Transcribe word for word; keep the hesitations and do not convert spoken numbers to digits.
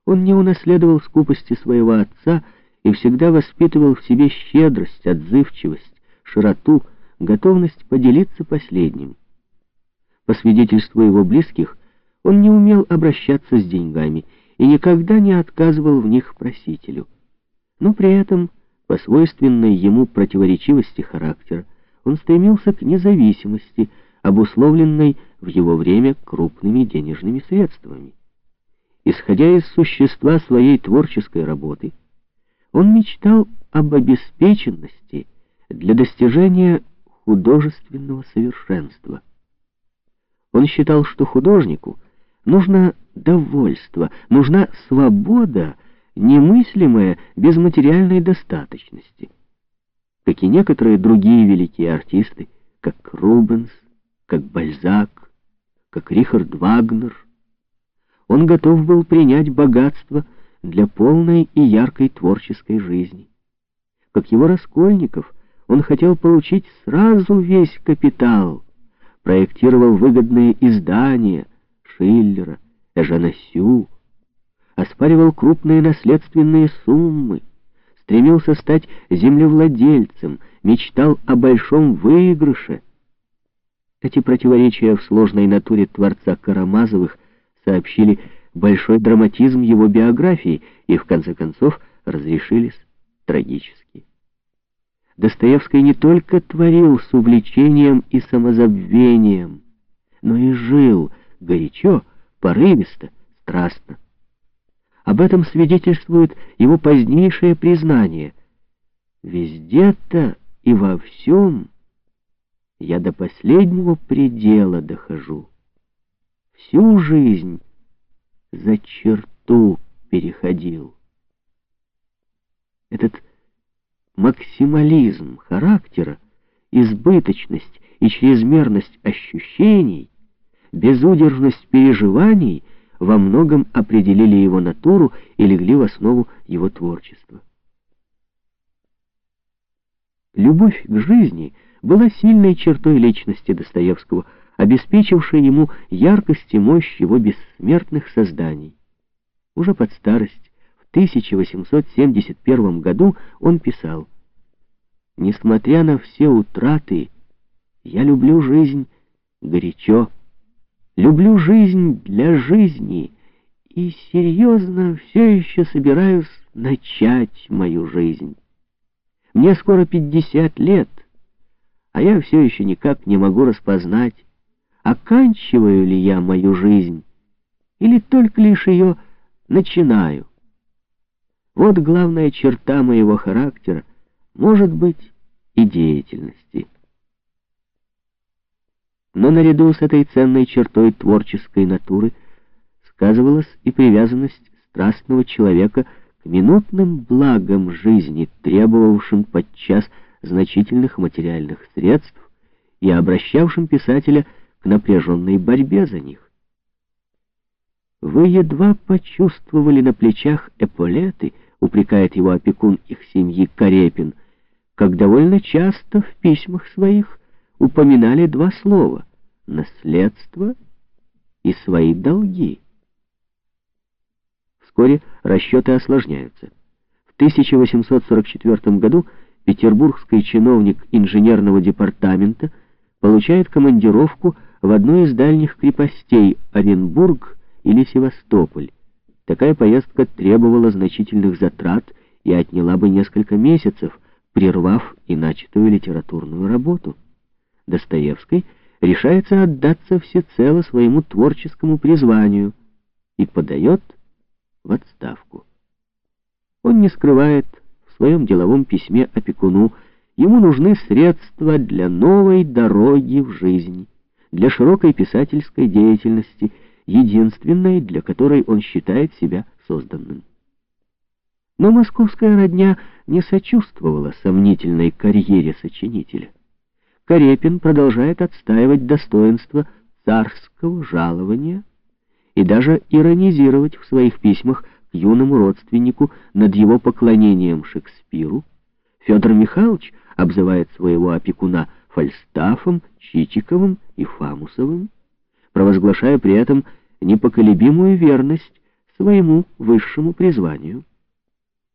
Он не унаследовал скупости своего отца и всегда воспитывал в себе щедрость, отзывчивость, широту, готовность поделиться последним. По свидетельству его близких, он не умел обращаться с деньгами и никогда не отказывал в них просителю. Но при этом, по свойственной ему противоречивости характера, он стремился к независимости, обусловленной в его время крупными денежными средствами. Исходя из существа своей творческой работы, он мечтал об обеспеченности для достижения художественного совершенства. Он считал, что художнику нужно довольство, нужна свобода, немыслимая без материальной достаточности. Как и некоторые другие великие артисты, как Рубенс, как Бальзак, как Рихард Вагнер, он готов был принять богатство для полной и яркой творческой жизни. Как его Раскольников, он хотел получить сразу весь капитал, проектировал выгодные издания Шиллера, Эжена Сю, оспаривал крупные наследственные суммы, стремился стать землевладельцем, мечтал о большом выигрыше. Эти противоречия в сложной натуре творца Карамазовых сообщили большой драматизм его биографии и, в конце концов, разрешились трагически. Достоевский не только творил с увлечением и самозабвением, но и жил горячо, порывисто, страстно. Об этом свидетельствует его позднейшее признание: «Везде-то и во всем я до последнего предела дохожу. Всю жизнь за черту переходил». Этот максимализм характера, избыточность и чрезмерность ощущений, безудержность переживаний во многом определили его натуру и легли в основу его творчества. Любовь к жизни была сильной чертой личности Достоевского, обеспечившей ему яркость и мощь его бессмертных созданий. Уже под старость, в тысяча восемьсот семьдесят первом году, он писал: «Несмотря на все утраты, я люблю жизнь горячо, люблю жизнь для жизни и серьезно все еще собираюсь начать мою жизнь. Мне скоро пятьдесят лет, а я все еще никак не могу распознать, оканчиваю ли я мою жизнь или только лишь ее начинаю. Вот главная черта моего характера, может быть, и деятельности». Но наряду с этой ценной чертой творческой натуры сказывалась и привязанность страстного человека к минутным благам жизни, требовавшим подчас значительных материальных средств и обращавшим писателя к напряженной борьбе за них. «Вы едва почувствовали на плечах эполеты», — упрекает его опекун их семьи Карепин, как довольно часто в письмах своих упоминали два слова — наследство и свои долги. Вскоре расчеты осложняются. В тысяча восемьсот сорок четвёртом году петербургский чиновник инженерного департамента получает командировку в одну из дальних крепостей — Оренбург или Севастополь. Такая поездка требовала значительных затрат и отняла бы несколько месяцев, прервав и начатую литературную работу. Достоевский решается отдаться всецело своему творческому призванию и подает в отставку. Он не скрывает в своем деловом письме опекуну: ему нужны средства для новой дороги в жизни, для широкой писательской деятельности, единственной, для которой он считает себя созданным. Но московская родня не сочувствовала сомнительной карьере сочинителя. Карепин продолжает отстаивать достоинство царского жалования и даже иронизировать в своих письмах к юному родственнику над его поклонением Шекспиру. Федор Михайлович обзывает своего опекуна Фальстафом, Чичиковым и Фамусовым, провозглашая при этом непоколебимую верность своему высшему призванию.